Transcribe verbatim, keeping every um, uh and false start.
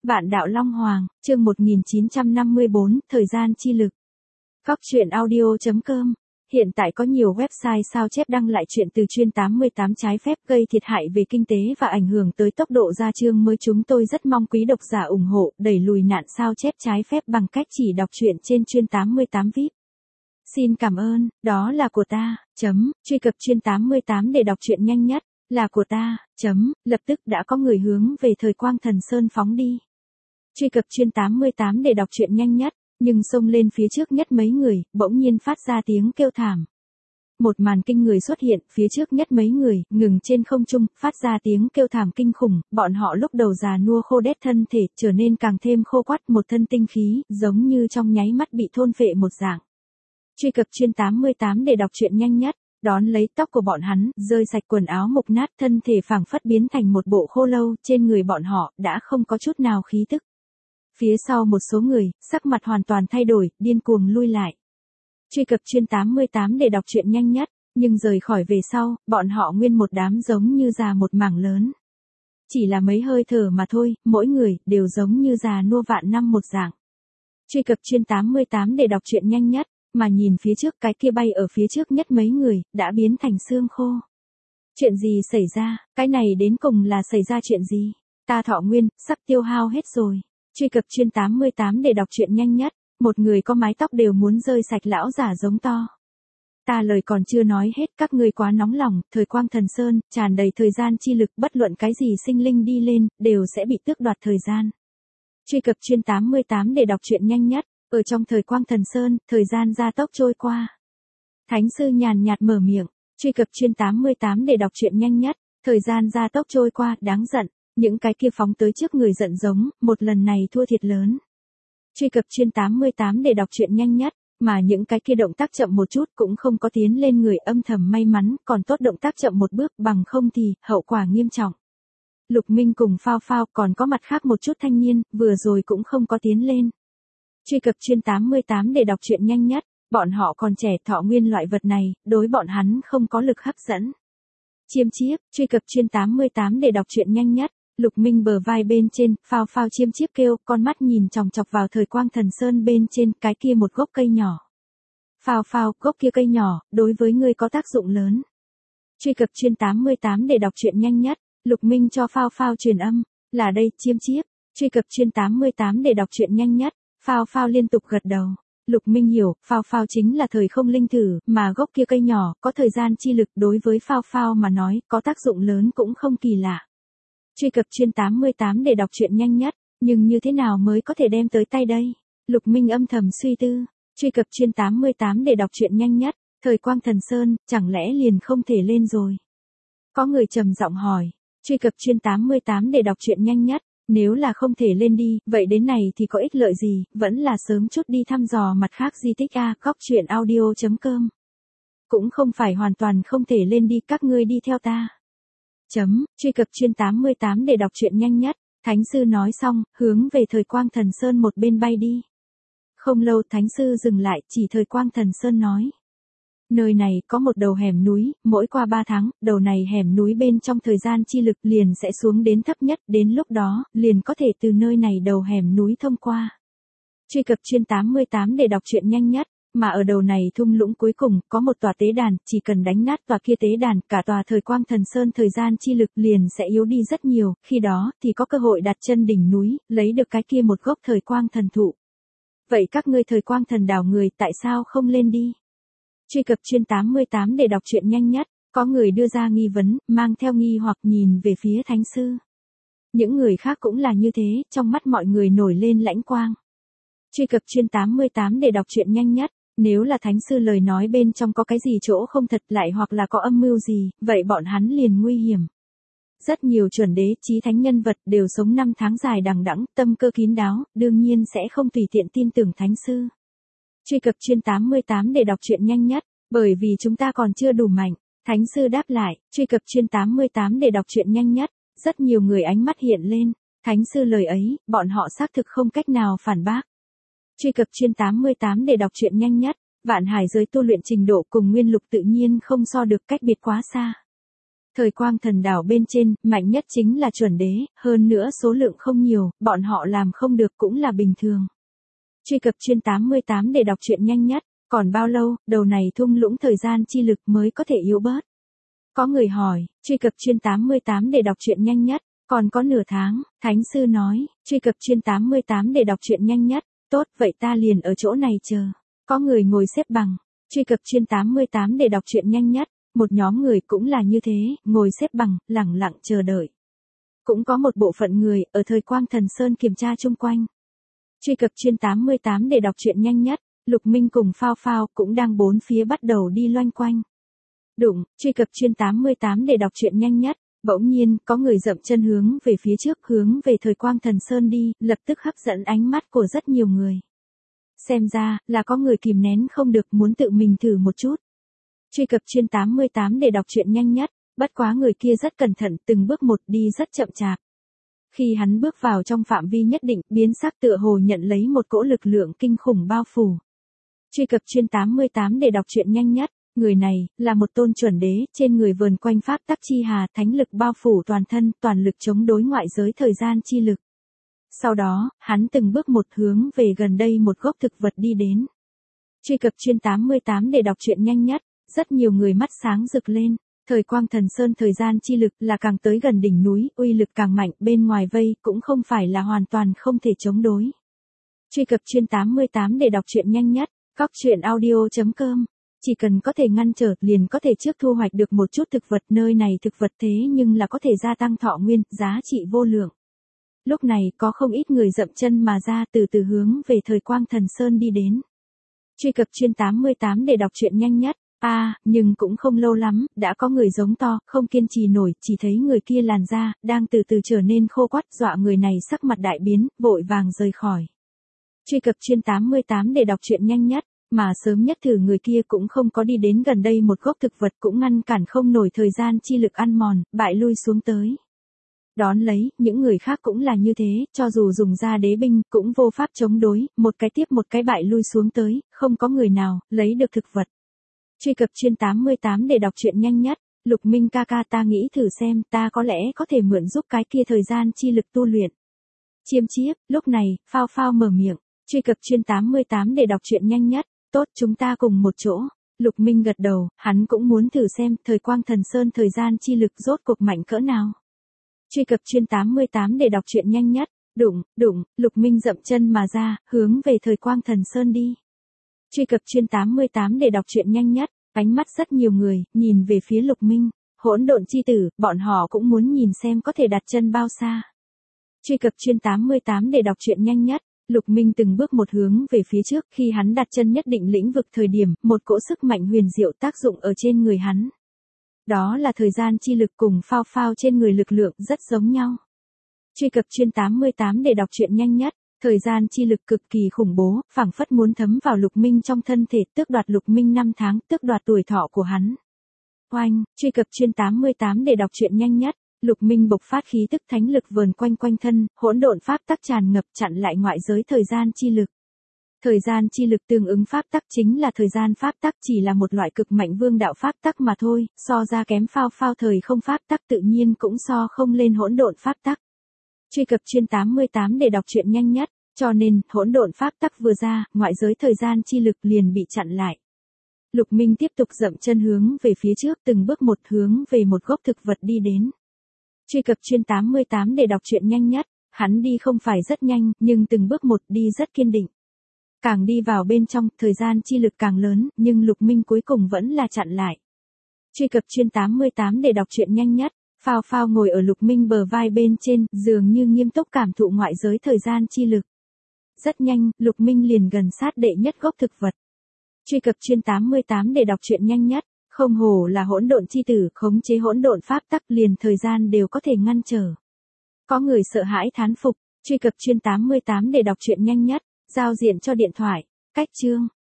Vạn đạo Long Hoàng, chương một nghìn chín trăm năm mươi bốn, thời gian chi lực. Góc truyện audio chấm com. Hiện tại có nhiều website sao chép đăng lại chuyện từ chuyên tám mươi tám trái phép gây thiệt hại về kinh tế và ảnh hưởng tới tốc độ ra chương mới. Chúng tôi rất mong quý độc giả ủng hộ đẩy lùi nạn sao chép trái phép bằng cách chỉ đọc truyện trên chuyên tám mươi tám vi ai pi. Xin cảm ơn, đó là của ta, chấm, truy cập chuyên tám mươi tám để đọc truyện nhanh nhất, là của ta, chấm, lập tức đã có người hướng về thời Quang Thần Sơn phóng đi. Truy cập chuyên tám mươi tám để đọc truyện nhanh nhất, nhưng xông lên phía trước nhất mấy người, bỗng nhiên phát ra tiếng kêu thảm. Một màn kinh người xuất hiện, phía trước nhất mấy người, ngừng trên không trung, phát ra tiếng kêu thảm kinh khủng, bọn họ lúc đầu già nua khô đét thân thể, trở nên càng thêm khô quắt, một thân tinh khí, giống như trong nháy mắt bị thôn phệ một dạng. Truy cập chuyên tám mươi tám để đọc truyện nhanh nhất, đón lấy tóc của bọn hắn, rơi sạch quần áo mục nát, thân thể phảng phất biến thành một bộ khô lâu, trên người bọn họ, đã không có chút nào khí tức. Phía sau một số người, sắc mặt hoàn toàn thay đổi, điên cuồng lui lại. Truy cập chuyên tám mươi tám để đọc truyện nhanh nhất, nhưng rời khỏi về sau, bọn họ nguyên một đám giống như già một mảng lớn. Chỉ là mấy hơi thở mà thôi, mỗi người, đều giống như già nua vạn năm một dạng. Truy cập chuyên tám mươi tám để đọc truyện nhanh nhất, mà nhìn phía trước cái kia bay ở phía trước nhất mấy người, đã biến thành xương khô. Chuyện gì xảy ra, cái này đến cùng là xảy ra chuyện gì? Ta thọ nguyên, sắp tiêu hao hết rồi. Truy cập chuyên tám mươi tám để đọc truyện nhanh nhất, một người có mái tóc đều muốn rơi sạch lão giả giống to. Ta lời còn chưa nói hết, các ngươi quá nóng lòng, thời Quang Thần Sơn, tràn đầy thời gian chi lực, bất luận cái gì sinh linh đi lên, đều sẽ bị tước đoạt thời gian. Truy cập chuyên tám mươi tám để đọc truyện nhanh nhất, ở trong thời Quang Thần Sơn, thời gian gia tốc trôi qua. Thánh sư nhàn nhạt mở miệng, truy cập chuyên tám mươi tám để đọc truyện nhanh nhất, thời gian gia tốc trôi qua, đáng giận. Những cái kia phóng tới trước người giận giống, một lần này thua thiệt lớn. Truy cập chuyên tám mươi tám để đọc truyện nhanh nhất, mà những cái kia động tác chậm một chút cũng không có tiến lên người, âm thầm may mắn, còn tốt động tác chậm một bước, bằng không thì, hậu quả nghiêm trọng. Lục Minh cùng Phao Phao, còn có mặt khác một chút thanh niên, vừa rồi cũng không có tiến lên. Truy cập chuyên tám mươi tám để đọc truyện nhanh nhất, bọn họ còn trẻ, thọ nguyên loại vật này, đối bọn hắn không có lực hấp dẫn. Chiêm chiếp, truy cập chuyên tám mươi tám để đọc truyện nhanh nhất. Lục Minh bờ vai bên trên, Phao Phao chiêm chiếp kêu, con mắt nhìn chòng chọc vào thời Quang Thần Sơn bên trên, cái kia một gốc cây nhỏ. Phao Phao, gốc kia cây nhỏ, đối với ngươi có tác dụng lớn. Truy cập chuyên tám mươi tám để đọc truyện nhanh nhất, Lục Minh cho Phao Phao truyền âm, là đây, chiêm chiếp. Truy cập chuyên tám mươi tám để đọc truyện nhanh nhất, Phao Phao liên tục gật đầu. Lục Minh hiểu, Phao Phao chính là thời không linh thử, mà gốc kia cây nhỏ, có thời gian chi lực, đối với Phao Phao mà nói, có tác dụng lớn cũng không kỳ lạ. Truy cập chuyên tám mươi tám để đọc truyện nhanh nhất, nhưng như thế nào mới có thể đem tới tay đây? Lục Minh âm thầm suy tư, truy cập chuyên tám mươi tám để đọc truyện nhanh nhất, thời Quang Thần Sơn, chẳng lẽ liền không thể lên rồi? Có người trầm giọng hỏi, truy cập chuyên tám mươi tám để đọc truyện nhanh nhất, nếu là không thể lên đi, vậy đến này thì có ích lợi gì, vẫn là sớm chút đi thăm dò mặt khác di tích a, góc truyện audio chấm com. Cũng không phải hoàn toàn không thể lên đi, các ngươi đi theo ta. Chấm, truy cập chuyên tám mươi tám để đọc truyện nhanh nhất, Thánh sư nói xong, hướng về thời Quang Thần Sơn một bên bay đi. Không lâu Thánh sư dừng lại, chỉ thời Quang Thần Sơn nói. Nơi này có một đầu hẻm núi, mỗi qua ba tháng, đầu này hẻm núi bên trong thời gian chi lực liền sẽ xuống đến thấp nhất, đến lúc đó, liền có thể từ nơi này đầu hẻm núi thông qua. Truy cập chuyên tám mươi tám để đọc truyện nhanh nhất. Mà ở đầu này thung lũng cuối cùng, có một tòa tế đàn, chỉ cần đánh nát tòa kia tế đàn, cả tòa thời Quang Thần Sơn thời gian chi lực liền sẽ yếu đi rất nhiều, khi đó, thì có cơ hội đặt chân đỉnh núi, lấy được cái kia một gốc thời Quang Thần Thụ. Vậy các ngươi thời Quang Thần đảo người, tại sao không lên đi? Truy cập chuyên tám mươi tám để đọc truyện nhanh nhất, có người đưa ra nghi vấn, mang theo nghi hoặc nhìn về phía Thánh sư. Những người khác cũng là như thế, trong mắt mọi người nổi lên lãnh quang. Truy cập chuyên tám mươi tám để đọc truyện nhanh nhất. Nếu là Thánh sư lời nói bên trong có cái gì chỗ không thật lại hoặc là có âm mưu gì, vậy bọn hắn liền nguy hiểm. Rất nhiều chuẩn đế, chí thánh nhân vật đều sống năm tháng dài đằng đẵng, tâm cơ kín đáo, đương nhiên sẽ không tùy tiện tin tưởng Thánh sư. Truy cập chuyên tám mươi tám để đọc truyện nhanh nhất, bởi vì chúng ta còn chưa đủ mạnh. Thánh sư đáp lại, truy cập chuyên tám mươi tám để đọc truyện nhanh nhất, rất nhiều người ánh mắt hiện lên. Thánh sư lời ấy, bọn họ xác thực không cách nào phản bác. Truy cập chuyên tám mươi tám để đọc truyện nhanh nhất, vạn hải giới tu luyện trình độ cùng nguyên lục tự nhiên không so được, cách biệt quá xa. Thời quang thần đảo bên trên, mạnh nhất chính là chuẩn đế, hơn nữa số lượng không nhiều, bọn họ làm không được cũng là bình thường. Truy cập chuyên tám mươi tám để đọc truyện nhanh nhất, còn bao lâu, đầu này thung lũng thời gian chi lực mới có thể yếu bớt? Có người hỏi, truy cập chuyên tám mươi tám để đọc truyện nhanh nhất, còn có nửa tháng, Thánh sư nói, truy cập chuyên tám mươi tám để đọc truyện nhanh nhất, tốt, vậy ta liền ở chỗ này chờ. Có người ngồi xếp bằng, truy cập chuyên tám mươi tám để đọc truyện nhanh nhất, một nhóm người cũng là như thế, ngồi xếp bằng, lẳng lặng chờ đợi. Cũng có một bộ phận người, ở thời quang thần sơn kiểm tra chung quanh. Truy cập chuyên tám mươi tám để đọc truyện nhanh nhất, Lục Minh cùng Phao Phao cũng đang bốn phía bắt đầu đi loanh quanh. Đụng, truy cập chuyên tám mươi tám để đọc truyện nhanh nhất, bỗng nhiên, có người dậm chân hướng về phía trước, hướng về thời quang thần sơn đi, lập tức hấp dẫn ánh mắt của rất nhiều người. Xem ra, là có người kìm nén không được muốn tự mình thử một chút. Truy cập chuyên tám mươi tám để đọc truyện nhanh nhất, bất quá người kia rất cẩn thận, từng bước một đi rất chậm chạp. Khi hắn bước vào trong phạm vi nhất định, biến sắc tựa hồ nhận lấy một cỗ lực lượng kinh khủng bao phủ. Truy cập chuyên tám mươi tám để đọc truyện nhanh nhất, người này, là một tôn chuẩn đế, trên người vờn quanh pháp tắc chi hà, thánh lực bao phủ toàn thân, toàn lực chống đối ngoại giới thời gian chi lực. Sau đó, hắn từng bước một hướng về gần đây một gốc thực vật đi đến. Truy cập chuyên tám mươi tám để đọc truyện nhanh nhất, rất nhiều người mắt sáng rực lên. Thời quang thần sơn thời gian chi lực là càng tới gần đỉnh núi, uy lực càng mạnh, bên ngoài vây cũng không phải là hoàn toàn không thể chống đối. Truy cập chuyên tám mươi tám để đọc truyện nhanh nhất, góc truyện audio chấm com. Chỉ cần có thể ngăn trở, liền có thể trước thu hoạch được một chút thực vật, nơi này thực vật thế nhưng là có thể gia tăng thọ nguyên, giá trị vô lượng. Lúc này có không ít người dậm chân mà ra, từ từ hướng về thời quang thần sơn đi đến. Truy cập chuyên tám mươi tám để đọc truyện nhanh nhất. A, à, nhưng cũng không lâu lắm, đã có người giống to, không kiên trì nổi, chỉ thấy người kia làn da, đang từ từ trở nên khô quắt, dọa người này sắc mặt đại biến, vội vàng rời khỏi. Truy cập chuyên tám mươi tám để đọc truyện nhanh nhất, mà sớm nhất thử người kia cũng không có đi đến gần đây một gốc thực vật, cũng ngăn cản không nổi thời gian chi lực ăn mòn, bại lui xuống tới. Đón lấy, những người khác cũng là như thế, cho dù dùng ra đế binh, cũng vô pháp chống đối, một cái tiếp một cái bại lui xuống tới, không có người nào, lấy được thực vật. Truy cập chuyên tám mươi tám để đọc truyện nhanh nhất, Lục Minh ca ca ta nghĩ thử xem, ta có lẽ có thể mượn giúp cái kia thời gian chi lực tu luyện. Chiêm chiếp, lúc này, Phao Phao mở miệng, truy cập chuyên tám mươi tám để đọc truyện nhanh nhất, tốt chúng ta cùng một chỗ. Lục Minh gật đầu, hắn cũng muốn thử xem, thời quang thần sơn thời gian chi lực rốt cuộc mạnh cỡ nào. Truy cập chuyên tám mươi tám để đọc truyện nhanh nhất, đụng, đụng, Lục Minh dậm chân mà ra, hướng về thời quang thần sơn đi. Truy cập chuyên tám mươi tám để đọc truyện nhanh nhất, ánh mắt rất nhiều người, nhìn về phía Lục Minh, hỗn độn chi tử, bọn họ cũng muốn nhìn xem có thể đặt chân bao xa. Truy cập chuyên tám mươi tám để đọc truyện nhanh nhất, Lục Minh từng bước một hướng về phía trước, khi hắn đặt chân nhất định lĩnh vực thời điểm, một cỗ sức mạnh huyền diệu tác dụng ở trên người hắn. Đó là thời gian chi lực cùng Phao Phao trên người lực lượng rất giống nhau. Truy cập chuyên tám mươi tám để đọc truyện nhanh nhất, thời gian chi lực cực kỳ khủng bố, phảng phất muốn thấm vào Lục Minh trong thân thể, tước đoạt Lục Minh năm tháng, tước đoạt tuổi thọ của hắn. Oanh, truy cập chuyên tám mươi tám để đọc truyện nhanh nhất, Lục Minh bộc phát khí tức thánh lực vờn quanh quanh thân, hỗn độn pháp tắc tràn ngập chặn lại ngoại giới thời gian chi lực. Thời gian chi lực tương ứng pháp tắc chính là thời gian pháp tắc, chỉ là một loại cực mạnh vương đạo pháp tắc mà thôi, so ra kém Phao Phao thời không pháp tắc, tự nhiên cũng so không lên hỗn độn pháp tắc. Truy cập chuyên tám mươi tám để đọc truyện nhanh nhất, cho nên, hỗn độn pháp tắc vừa ra, ngoại giới thời gian chi lực liền bị chặn lại. Lục Minh tiếp tục dậm chân hướng về phía trước, từng bước một hướng về một gốc thực vật đi đến. Truy cập chuyên tám mươi tám để đọc truyện nhanh nhất, hắn đi không phải rất nhanh, nhưng từng bước một đi rất kiên định. Càng đi vào bên trong, thời gian chi lực càng lớn, nhưng Lục Minh cuối cùng vẫn là chặn lại. Truy cập chuyên tám mươi tám để đọc truyện nhanh nhất, Phao Phao ngồi ở Lục Minh bờ vai bên trên, dường như nghiêm túc cảm thụ ngoại giới thời gian chi lực. Rất nhanh, Lục Minh liền gần sát đệ nhất gốc thực vật. Truy cập chuyên tám mươi tám để đọc truyện nhanh nhất, không hổ là hỗn độn chi tử, khống chế hỗn độn pháp tắc, liền thời gian đều có thể ngăn trở. Có người sợ hãi thán phục, truy cập chuyên tám mươi tám để đọc truyện nhanh nhất, giao diện cho điện thoại, cách chương.